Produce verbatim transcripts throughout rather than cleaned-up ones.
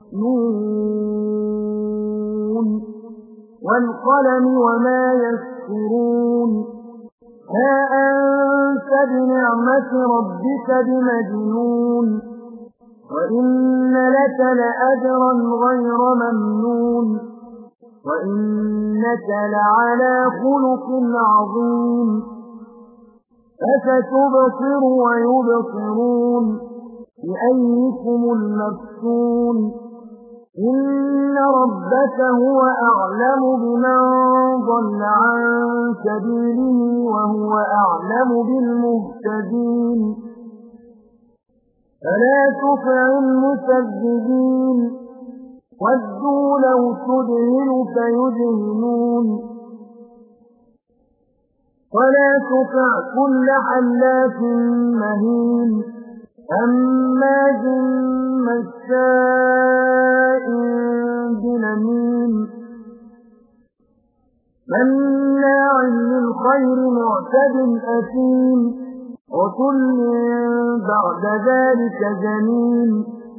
نون والقلم وما يسطرون ما أنت بنعمة ربك بمجنون وإن لك لأجرا غير ممنون وإنك لعلى خلق عظيم فستبصر ويبصرون بأيكم المفتون إن ربك هو أعلم بمن ضل عن سبيله وهو أعلم بالمهتدين فلا تطع المكذبين ودوا لو تدهن فيدهنون ولا تطع كل حلاف مهين هماز مشاء بنميم مناع للخير معتد أثيم وكل بعد ذلك زنيم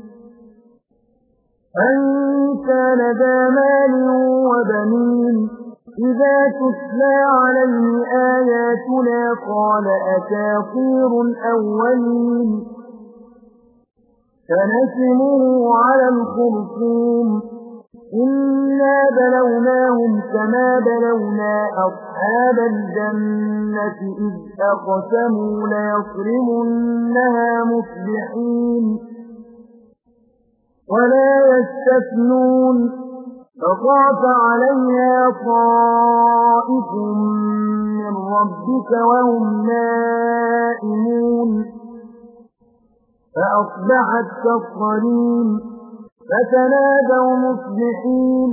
أن كان ذا مال وبنين إذا تتلى عليه آياتنا قال أساطير الأولين سنسمه على الخرطوم إنا بلوناهم كما بلونا أصحاب الجنة إذ أقسموا ليصرمنها مصبحين ولا يستثنون فطاف عليها طائف من ربك وهم نائمون فأصبحت كالصريم فتنادوا مصبحين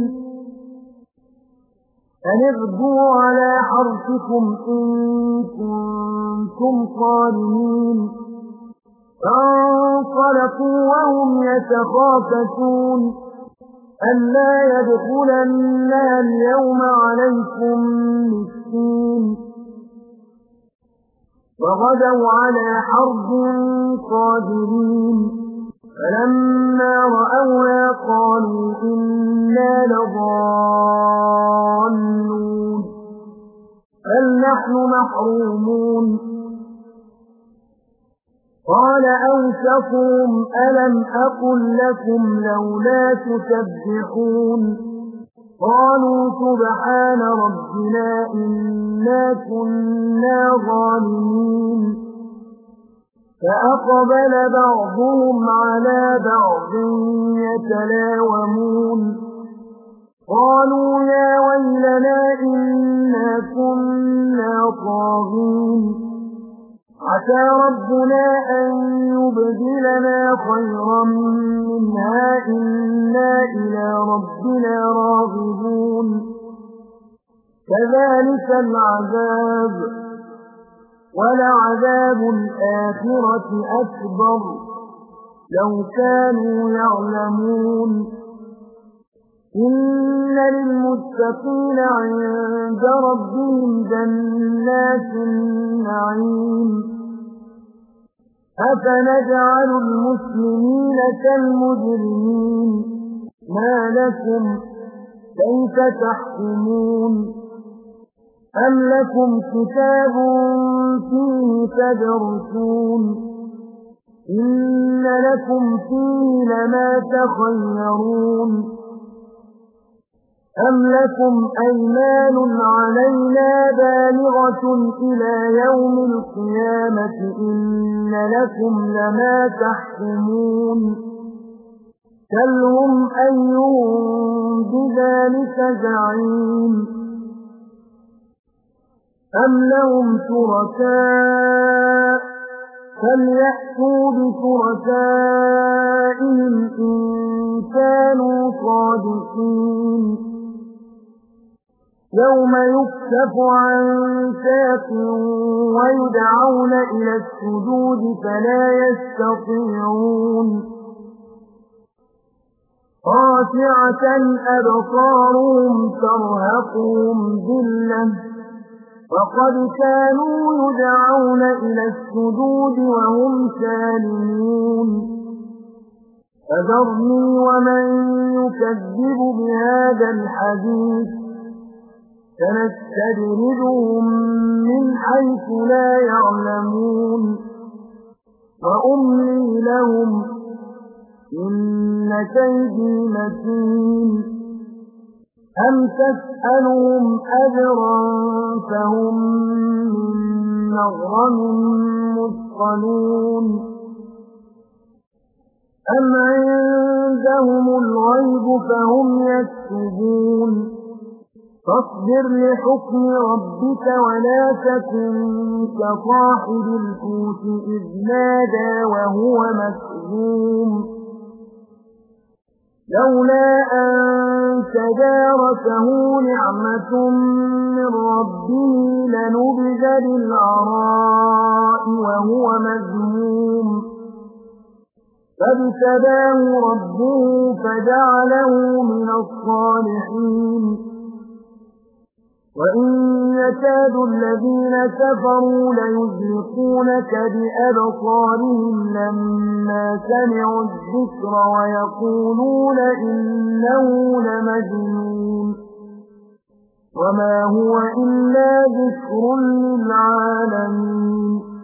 أن اغدوا على حرثكم إن كنتم صارمين فانطلقوا وهم يتخافتون ألا يدخلنها اليوم عليكم مسكين وغدوا على حرب قادرين فلما رأوها قالوا إنا لضالون بل نحن محرومون قال أوسطهم ألم أقل لكم لولا تسبحون قالوا سبحان ربنا إنا كنا ظالمين فأقبل بعضهم على بعض يتلاومون قالوا يا ويلنا إنا كنا طاغين عسى ربنا أن يبدلنا خيرا منها إنا إلى ربنا راغبون كذلك العذاب ولعذاب الآخرة أكبر لو كانوا يعلمون إن للمتقين عند ربهم جنات النعيم أفنجعل المسلمين كالمجرمين ما لكم كيف تحكمون أم لكم كتاب فيه تدرسون إن لكم فيه لما تخيرون أم لكم أيمان علينا بالغة إلى يوم القيامة إن لكم لما تحكمون سلهم أيهم بذلك زعيم أم لهم شركاء فليأتوا بشركائهم إن كانوا صادقين يوم يكشف عن ساق ويدعون إلى السجود فلا يستطيعون خاشعة أبصارهم ترهقهم ذلة وقد كانوا يدعون إلى السجود وهم سالمون فذرني ومن يكذب بهذا الحديث سنستدرجهم من حيث لا يعلمون وأملي لهم إن كيدي متين أم تسألهم أجرا فهم من مغرم مثقلون أم عندهم الغيب فهم يكتبون فاصبر لحكم ربك ولا تكن كصاحب الحوت إذ نادى وهو مكظوم لولا أن تداركه نعمة من ربه لنبذ بالعراء وهو مذموم فابتلاه ربه فجعله من الصالحين وإن يكاد الذين كفروا ليزلقونك بأبصارهم لما سمعوا الذكر ويقولون إنه لمجنون وما هو إلا ذكر للعالمين